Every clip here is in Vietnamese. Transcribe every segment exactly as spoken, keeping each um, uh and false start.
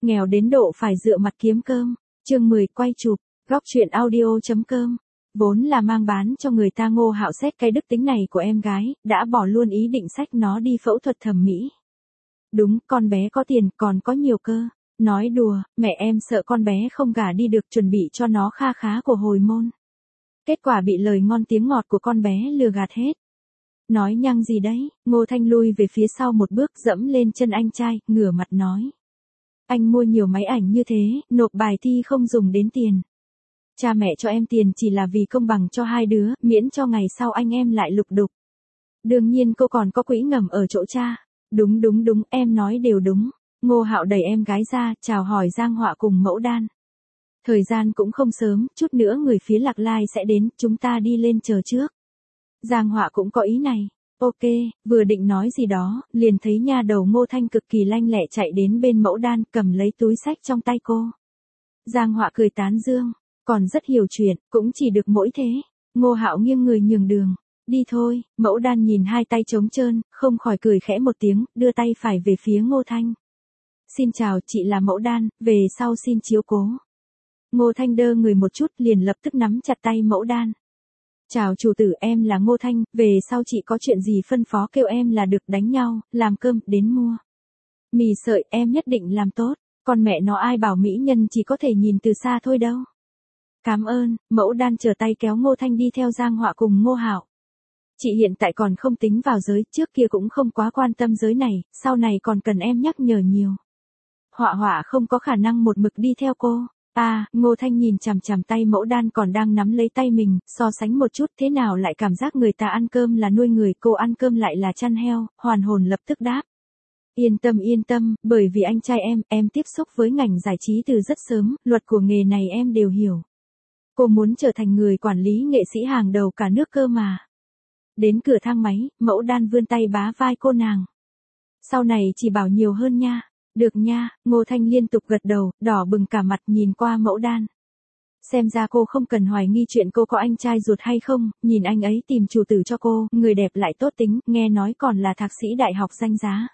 nghèo đến độ phải dựa mặt kiếm cơm. Chương mười quay chụp, góc truyện audio chấm com. Vốn là mang bán cho người ta, Ngô Hạo xét cái đức tính này của em gái, đã bỏ luôn ý định xách nó đi phẫu thuật thẩm mỹ. Đúng, con bé có tiền, còn có nhiều cơ. Nói đùa, mẹ em sợ con bé không gả đi được, chuẩn bị cho nó kha khá của hồi môn. Kết quả bị lời ngon tiếng ngọt của con bé lừa gạt hết. Nói nhăng gì đấy, Ngô Thanh lui về phía sau một bước, dẫm lên chân anh trai, ngửa mặt nói. Anh mua nhiều máy ảnh như thế, nộp bài thi không dùng đến tiền. Cha mẹ cho em tiền chỉ là vì công bằng cho hai đứa, miễn cho ngày sau anh em lại lục đục. Đương nhiên cô còn có quỹ ngầm ở chỗ cha. Đúng đúng đúng, em nói đều đúng. Ngô Hạo đẩy em gái ra, chào hỏi Giang Họa cùng Mẫu Đan. Thời gian cũng không sớm, chút nữa người phía Lạc Lai sẽ đến, chúng ta đi lên chờ trước. Giang Họa cũng có ý này. Ok, vừa định nói gì đó, liền thấy nha đầu Ngô Thanh cực kỳ lanh lẹ chạy đến bên Mẫu Đan, cầm lấy túi xách trong tay cô. Giang Họa cười tán dương, còn rất hiểu chuyện, cũng chỉ được mỗi thế. Ngô Hạo nghiêng người nhường đường. Đi thôi. Mẫu Đan nhìn hai tay trống trơn, không khỏi cười khẽ một tiếng, đưa tay phải về phía Ngô Thanh. Xin chào, chị là Mẫu Đan, về sau xin chiếu cố. Ngô Thanh đơ người một chút, liền lập tức nắm chặt tay Mẫu Đan. Chào chủ tử, em là Ngô Thanh, về sau chị có chuyện gì phân phó kêu em là được, đánh nhau, làm cơm, đến mua mì sợi, em nhất định làm tốt, còn mẹ nó ai bảo mỹ nhân chỉ có thể nhìn từ xa thôi đâu. Cảm ơn. Mẫu Đan trở tay kéo Ngô Thanh đi theo Giang Họa cùng Ngô Hạo. Chị hiện tại còn không tính vào giới, trước kia cũng không quá quan tâm giới này, sau này còn cần em nhắc nhở nhiều. Họa Họa không có khả năng một mực đi theo cô. À, Ngô Thanh nhìn chằm chằm tay Mẫu Đan còn đang nắm lấy tay mình, so sánh một chút, thế nào lại cảm giác người ta ăn cơm là nuôi người, cô ăn cơm lại là chăn heo, hoàn hồn lập tức đáp. Yên tâm yên tâm, bởi vì anh trai em, em tiếp xúc với ngành giải trí từ rất sớm, luật của nghề này em đều hiểu. Cô muốn trở thành người quản lý nghệ sĩ hàng đầu cả nước cơ mà. Đến cửa thang máy, Mẫu Đan vươn tay bá vai cô nàng. Sau này chỉ bảo nhiều hơn nha. Được nha. Ngô Thanh liên tục gật đầu, đỏ bừng cả mặt nhìn qua Mẫu Đan. Xem ra cô không cần hoài nghi chuyện cô có anh trai ruột hay không, nhìn anh ấy tìm chủ tử cho cô, người đẹp lại tốt tính, nghe nói còn là thạc sĩ đại học danh giá.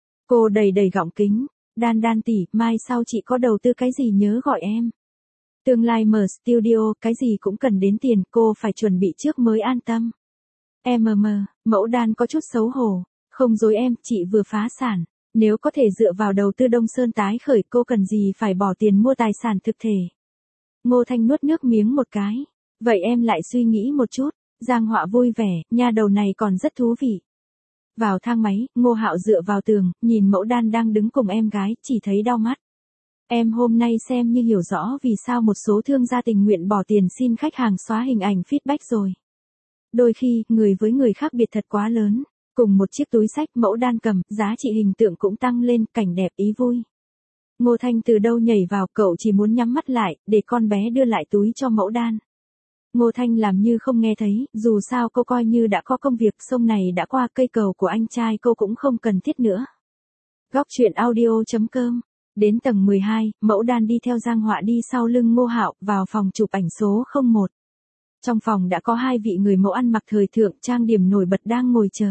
Cô đầy đầy gọng kính. Đan Đan tỷ, mai sau chị có đầu tư cái gì nhớ gọi em. Tương lai mở studio, cái gì cũng cần đến tiền, cô phải chuẩn bị trước mới an tâm. Em mờ mờ, Mẫu Đan có chút xấu hổ. Không dối em, chị vừa phá sản. Nếu có thể dựa vào đầu tư Đông Sơn tái khởi, cô cần gì phải bỏ tiền mua tài sản thực thể. Ngô Thanh nuốt nước miếng một cái. Vậy em lại suy nghĩ một chút. Giang Họa vui vẻ, nha đầu này còn rất thú vị. Vào thang máy, Ngô Hạo dựa vào tường, nhìn Mẫu Đan đang đứng cùng em gái, chỉ thấy đau mắt. Em hôm nay xem như hiểu rõ vì sao một số thương gia tình nguyện bỏ tiền xin khách hàng xóa hình ảnh feedback rồi. Đôi khi, người với người khác biệt thật quá lớn. Cùng một chiếc túi xách Mẫu Đan cầm, giá trị hình tượng cũng tăng lên, cảnh đẹp ý vui. Ngô Thanh từ đâu nhảy vào, cậu chỉ muốn nhắm mắt lại, để con bé đưa lại túi cho Mẫu Đan. Ngô Thanh làm như không nghe thấy, dù sao cô coi như đã có công việc, sông này đã qua, cây cầu của anh trai cô cũng không cần thiết nữa. Góc truyện audio chấm com. Đến tầng mười hai, Mẫu Đan đi theo Giang Họa đi sau lưng Ngô Hạo, vào phòng chụp ảnh số không một. Trong phòng đã có hai vị người mẫu ăn mặc thời thượng, trang điểm nổi bật đang ngồi chờ.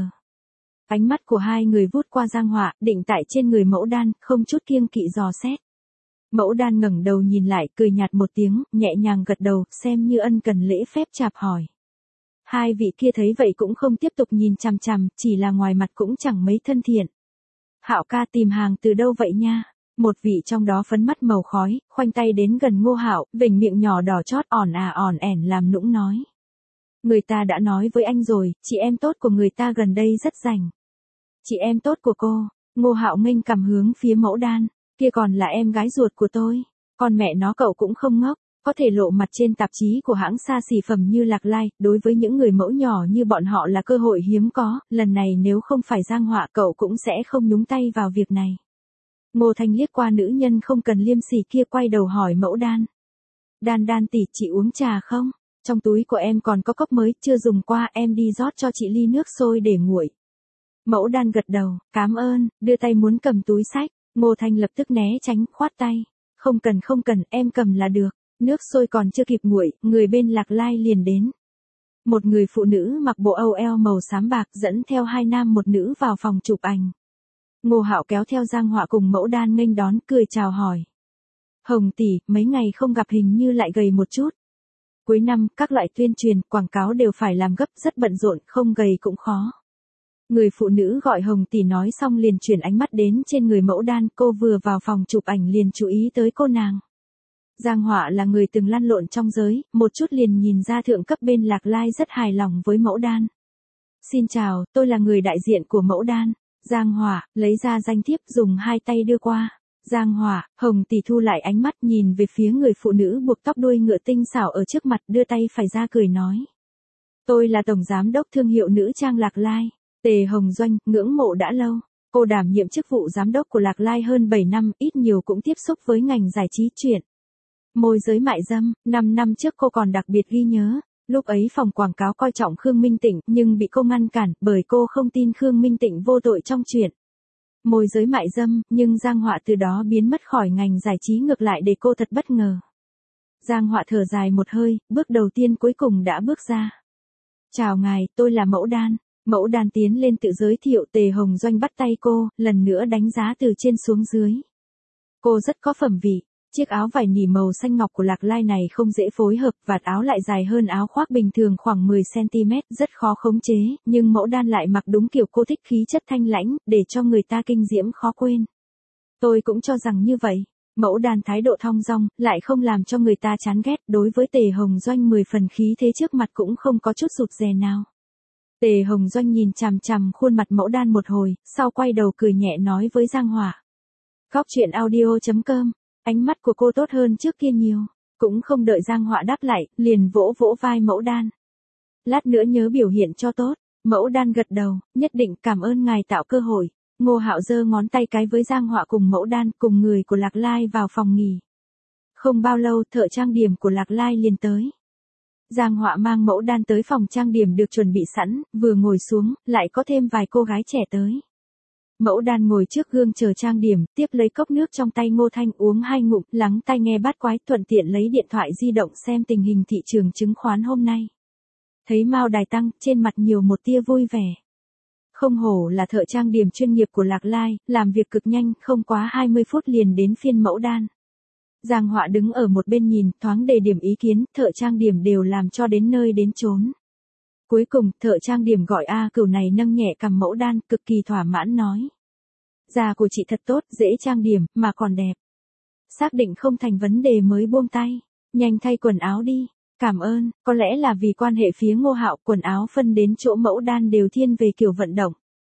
Ánh mắt của hai người vút qua Giang Họa, định tại trên người Mẫu Đan, không chút kiêng kỵ dò xét. Mẫu Đan ngẩng đầu nhìn lại, cười nhạt một tiếng, nhẹ nhàng gật đầu, xem như ân cần lễ phép chào hỏi. Hai vị kia thấy vậy cũng không tiếp tục nhìn chằm chằm, chỉ là ngoài mặt cũng chẳng mấy thân thiện. Hạo ca tìm hàng từ đâu vậy nha? Một vị trong đó phấn mắt màu khói, khoanh tay đến gần Ngô Hạo, vểnh miệng nhỏ đỏ chót ỏn à ỏn ẻn làm nũng nói. Người ta đã nói với anh rồi, chị em tốt của người ta gần đây rất rảnh. Chị em tốt của cô. Ngô Hạo nghênh cầm hướng phía Mẫu Đan. Kia còn là em gái ruột của tôi. Con mẹ nó cậu cũng không ngốc. Có thể lộ mặt trên tạp chí của hãng xa xỉ phẩm như Lạc Lai, đối với những người mẫu nhỏ như bọn họ là cơ hội hiếm có, lần này nếu không phải Giang Họa cậu cũng sẽ không nhúng tay vào việc này. Ngô Thanh liếc qua nữ nhân không cần liêm sỉ kia, quay đầu hỏi Mẫu Đan. Đan Đan tỷ, chị uống trà không? Trong túi của em còn có cốc mới, chưa dùng qua, em đi rót cho chị ly nước sôi để nguội. Mẫu Đan gật đầu, cảm ơn, đưa tay muốn cầm túi xách. Ngô Thanh lập tức né tránh, khoát tay. Không cần không cần, em cầm là được. Nước sôi còn chưa kịp nguội, người bên Lạc Lai liền đến. Một người phụ nữ mặc bộ âu eo màu xám bạc dẫn theo hai nam một nữ vào phòng chụp ảnh. Ngô Hạo kéo theo Giang Họa cùng Mẫu Đan nghênh đón, cười chào hỏi. Hồng tỷ, mấy ngày không gặp hình như lại gầy một chút. Cuối năm, các loại tuyên truyền, quảng cáo đều phải làm gấp, rất bận rộn, không gầy cũng khó. Người phụ nữ gọi Hồng tỷ nói xong liền chuyển ánh mắt đến trên người Mẫu Đan, cô vừa vào phòng chụp ảnh liền chú ý tới cô nàng. Giang Họa là người từng lăn lộn trong giới, một chút liền nhìn ra thượng cấp bên Lạc Lai rất hài lòng với Mẫu Đan. Xin chào, tôi là người đại diện của Mẫu Đan. Giang Họa, lấy ra danh thiếp dùng hai tay đưa qua. Giang Họa, Hồng tỷ thu lại ánh mắt nhìn về phía người phụ nữ buộc tóc đuôi ngựa tinh xảo ở trước mặt, đưa tay phải ra cười nói. Tôi là Tổng Giám đốc thương hiệu nữ trang Lạc Lai, Tề Hồng Doanh, ngưỡng mộ đã lâu. Cô đảm nhiệm chức vụ giám đốc của Lạc Lai hơn bảy năm, ít nhiều cũng tiếp xúc với ngành giải trí truyện môi giới mại dâm, năm năm trước cô còn đặc biệt ghi nhớ. Lúc ấy phòng quảng cáo coi trọng Khương Minh Tịnh nhưng bị cô ngăn cản bởi cô không tin Khương Minh Tịnh vô tội trong chuyện môi giới mại dâm, nhưng Giang Họa từ đó biến mất khỏi ngành giải trí ngược lại để cô thật bất ngờ. Giang Họa thở dài một hơi, bước đầu tiên cuối cùng đã bước ra. Chào ngài, tôi là Mẫu Đan. Mẫu Đan tiến lên tự giới thiệu. Tề Hồng Doanh bắt tay cô, lần nữa đánh giá từ trên xuống dưới. Cô rất có phẩm vị. Chiếc áo vải nỉ màu xanh ngọc của Lạc Lai này không dễ phối hợp, vạt áo lại dài hơn áo khoác bình thường khoảng mười xăng-ti-mét, rất khó khống chế, nhưng Mẫu Đan lại mặc đúng kiểu cô thích, khí chất thanh lãnh, để cho người ta kinh diễm khó quên. Tôi cũng cho rằng như vậy. Mẫu Đan thái độ thong dong, lại không làm cho người ta chán ghét, đối với Tề Hồng Doanh mười phần khí thế trước mặt cũng không có chút rụt rè nào. Tề Hồng Doanh nhìn chằm chằm khuôn mặt Mẫu Đan một hồi, sau quay đầu cười nhẹ nói với Giang Họa. Góc truyện audio chấm com. Ánh mắt của cô tốt hơn trước kia nhiều. Cũng không đợi Giang Họa đáp lại, liền vỗ vỗ vai Mẫu Đan. Lát nữa nhớ biểu hiện cho tốt. Mẫu Đan gật đầu, nhất định, cảm ơn ngài tạo cơ hội. Ngô Hạo giơ ngón tay cái với Giang Họa cùng Mẫu Đan, cùng người của Lạc Lai vào phòng nghỉ. Không bao lâu, thợ trang điểm của Lạc Lai liền tới. Giang Họa mang Mẫu Đan tới phòng trang điểm được chuẩn bị sẵn, vừa ngồi xuống, lại có thêm vài cô gái trẻ tới. Mẫu Đan ngồi trước gương chờ trang điểm, tiếp lấy cốc nước trong tay Ngô Thanh uống hai ngụm, lắng tai nghe bát quái, thuận tiện lấy điện thoại di động xem tình hình thị trường chứng khoán hôm nay. Thấy Mao Đài tăng, trên mặt nhiều một tia vui vẻ. Không hổ là thợ trang điểm chuyên nghiệp của Lạc Lai, làm việc cực nhanh, không quá hai mươi phút liền đến phiên Mẫu Đan. Giang Họa đứng ở một bên nhìn, thoáng đề điểm ý kiến, thợ trang điểm đều làm cho đến nơi đến chốn. Cuối cùng, thợ trang điểm gọi A Cửu này nâng nhẹ cằm Mẫu Đan, cực kỳ thỏa mãn nói. Da của chị thật tốt, dễ trang điểm, mà còn đẹp. Xác định không thành vấn đề mới buông tay. Nhanh thay quần áo đi. Cảm ơn, có lẽ là vì quan hệ phía Ngô Hạo, quần áo phân đến chỗ Mẫu Đan đều thiên về kiểu vận động.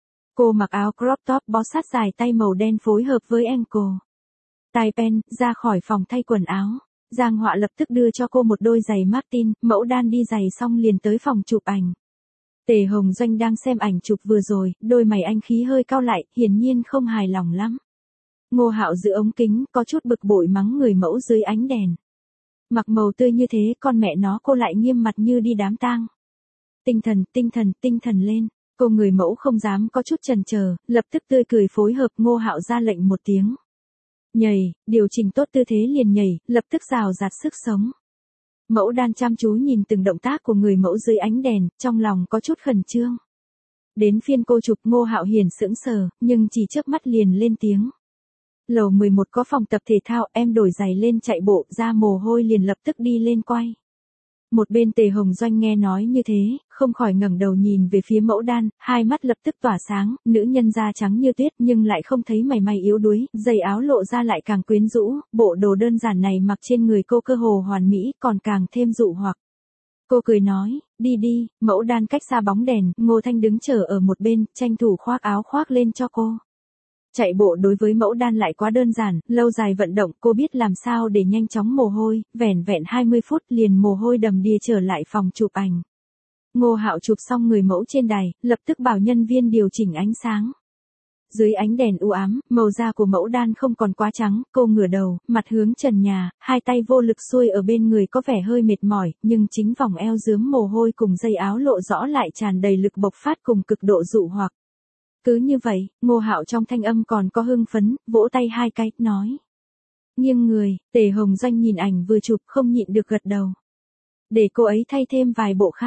Cô mặc áo crop top bó sát dài tay màu đen phối hợp với ankle tai pen, ra khỏi phòng thay quần áo. Giang Họa lập tức đưa cho cô một đôi giày Martin, Mẫu Đan đi giày xong liền tới phòng chụp ảnh. Tề Hồng Doanh đang xem ảnh chụp vừa rồi, đôi mày anh khí hơi cau lại, hiển nhiên không hài lòng lắm. Ngô Hạo giữ ống kính, có chút bực bội mắng người mẫu dưới ánh đèn. Mặc màu tươi như thế, con mẹ nó cô lại nghiêm mặt như đi đám tang. Tinh thần, tinh thần, tinh thần lên. Cô người mẫu không dám có chút chần chờ, lập tức tươi cười phối hợp. Ngô Hạo ra lệnh một tiếng. Nhảy, điều chỉnh tốt tư thế liền nhảy, lập tức rào rạt sức sống. Mẫu Đan chăm chú nhìn từng động tác của người mẫu dưới ánh đèn, trong lòng có chút khẩn trương. Đến phiên cô chụp, Ngô Hạo hiền sững sờ, nhưng chỉ chớp mắt liền lên tiếng. Lầu mười một có phòng tập thể thao, em đổi giày lên chạy bộ, ra mồ hôi liền lập tức đi lên quay. Một bên Tề Hồng Doanh nghe nói như thế, không khỏi ngẩng đầu nhìn về phía Mẫu Đan, hai mắt lập tức tỏa sáng, nữ nhân da trắng như tuyết nhưng lại không thấy mảy may yếu đuối, giày áo lộ ra lại càng quyến rũ, bộ đồ đơn giản này mặc trên người cô cơ hồ hoàn mỹ, còn càng thêm dụ hoặc. Cô cười nói, đi đi. Mẫu Đan cách xa bóng đèn, Ngô Thanh đứng chờ ở một bên, tranh thủ khoác áo khoác lên cho cô. Chạy bộ đối với Mẫu Đan lại quá đơn giản, lâu dài vận động, cô biết làm sao để nhanh chóng mồ hôi, vẻn vẹn hai mươi phút liền mồ hôi đầm đìa trở lại phòng chụp ảnh. Ngô Hạo chụp xong người mẫu trên đài, lập tức bảo nhân viên điều chỉnh ánh sáng. Dưới ánh đèn u ám, màu da của Mẫu Đan không còn quá trắng, cô ngửa đầu, mặt hướng trần nhà, hai tay vô lực xuôi ở bên người có vẻ hơi mệt mỏi, nhưng chính vòng eo rướm mồ hôi cùng dây áo lộ rõ lại tràn đầy lực bộc phát cùng cực độ dụ hoặc. Cứ như vậy, Ngô Hạo trong thanh âm còn có hưng phấn, vỗ tay hai cái, nói. Nghiêng người, Tề Hồng Doanh nhìn ảnh vừa chụp không nhịn được gật đầu. Để cô ấy thay thêm vài bộ khác,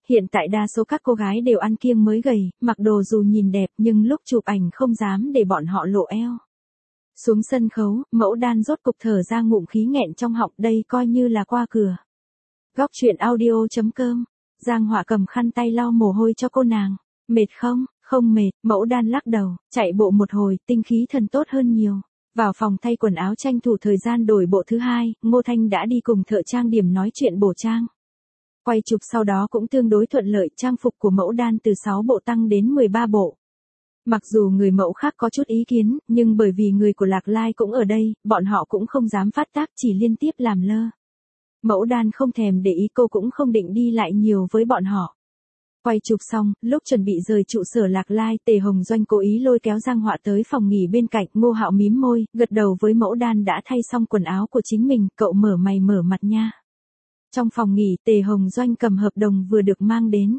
Hiện tại đa số các cô gái đều ăn kiêng mới gầy, mặc đồ dù nhìn đẹp nhưng lúc chụp ảnh không dám để bọn họ lộ eo. Xuống sân khấu, Mẫu Đan rốt cục thở ra ngụm khí nghẹn trong họng, đây coi như là qua cửa. Góc truyện audio chấm com. Giang Họa cầm khăn tay lau mồ hôi cho cô nàng. Mệt không? Không mệt, Mẫu Đan lắc đầu, chạy bộ một hồi, tinh khí thần tốt hơn nhiều. Vào phòng thay quần áo tranh thủ thời gian đổi bộ thứ hai, Ngô Thanh đã đi cùng thợ trang điểm nói chuyện bổ trang. Quay chụp sau đó cũng tương đối thuận lợi, trang phục của Mẫu Đan từ sáu bộ tăng đến mười ba bộ. Mặc dù người mẫu khác có chút ý kiến, nhưng bởi vì người của Lạc Lai cũng ở đây, bọn họ cũng không dám phát tác, chỉ liên tiếp làm lơ. Mẫu Đan không thèm để ý, cô cũng không định đi lại nhiều với bọn họ. Quay chụp xong, lúc chuẩn bị rời trụ sở Lạc Lai, Tề Hồng Doanh cố ý lôi kéo Giang Họa tới phòng nghỉ bên cạnh. Ngô Hạo mím môi, gật đầu với Mẫu Đan đã thay xong quần áo của chính mình, cậu mở mày mở mặt nha. Trong phòng nghỉ, Tề Hồng Doanh cầm hợp đồng vừa được mang đến.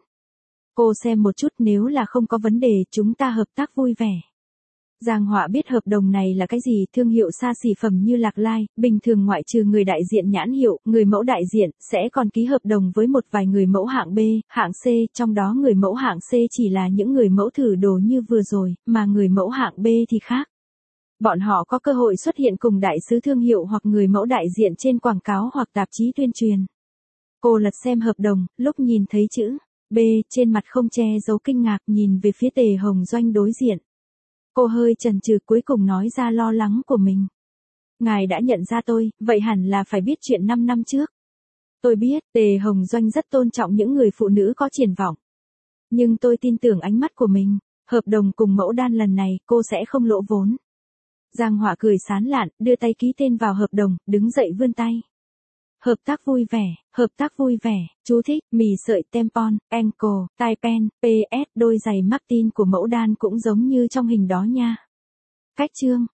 Cô xem một chút, nếu là không có vấn đề, chúng ta hợp tác vui vẻ. Giang Họa biết hợp đồng này là cái gì, thương hiệu xa xỉ phẩm như Lạc Lai, bình thường ngoại trừ người đại diện nhãn hiệu, người mẫu đại diện, sẽ còn ký hợp đồng với một vài người mẫu hạng B, hạng C, trong đó người mẫu hạng C chỉ là những người mẫu thử đồ như vừa rồi, mà người mẫu hạng B thì khác. Bọn họ có cơ hội xuất hiện cùng đại sứ thương hiệu hoặc người mẫu đại diện trên quảng cáo hoặc tạp chí tuyên truyền. Cô lật xem hợp đồng, lúc nhìn thấy chữ B, trên mặt không che giấu kinh ngạc, nhìn về phía Tề Hồng Doanh đối diện. Cô hơi chần chừ, cuối cùng nói ra lo lắng của mình. Ngài đã nhận ra tôi, vậy hẳn là phải biết chuyện năm năm trước. Tôi biết, Tề Hồng Doanh rất tôn trọng những người phụ nữ có triển vọng. Nhưng tôi tin tưởng ánh mắt của mình, hợp đồng cùng Mẫu Đan lần này, cô sẽ không lỗ vốn. Giang Họa cười sán lạn, đưa tay ký tên vào hợp đồng, đứng dậy vươn tay. Hợp tác vui vẻ, hợp tác vui vẻ, chú thích, mì sợi tampon, ankle, tai pen, pê ét, đôi giày Martin của Mẫu Đan cũng giống như trong hình đó nha. Cách chương.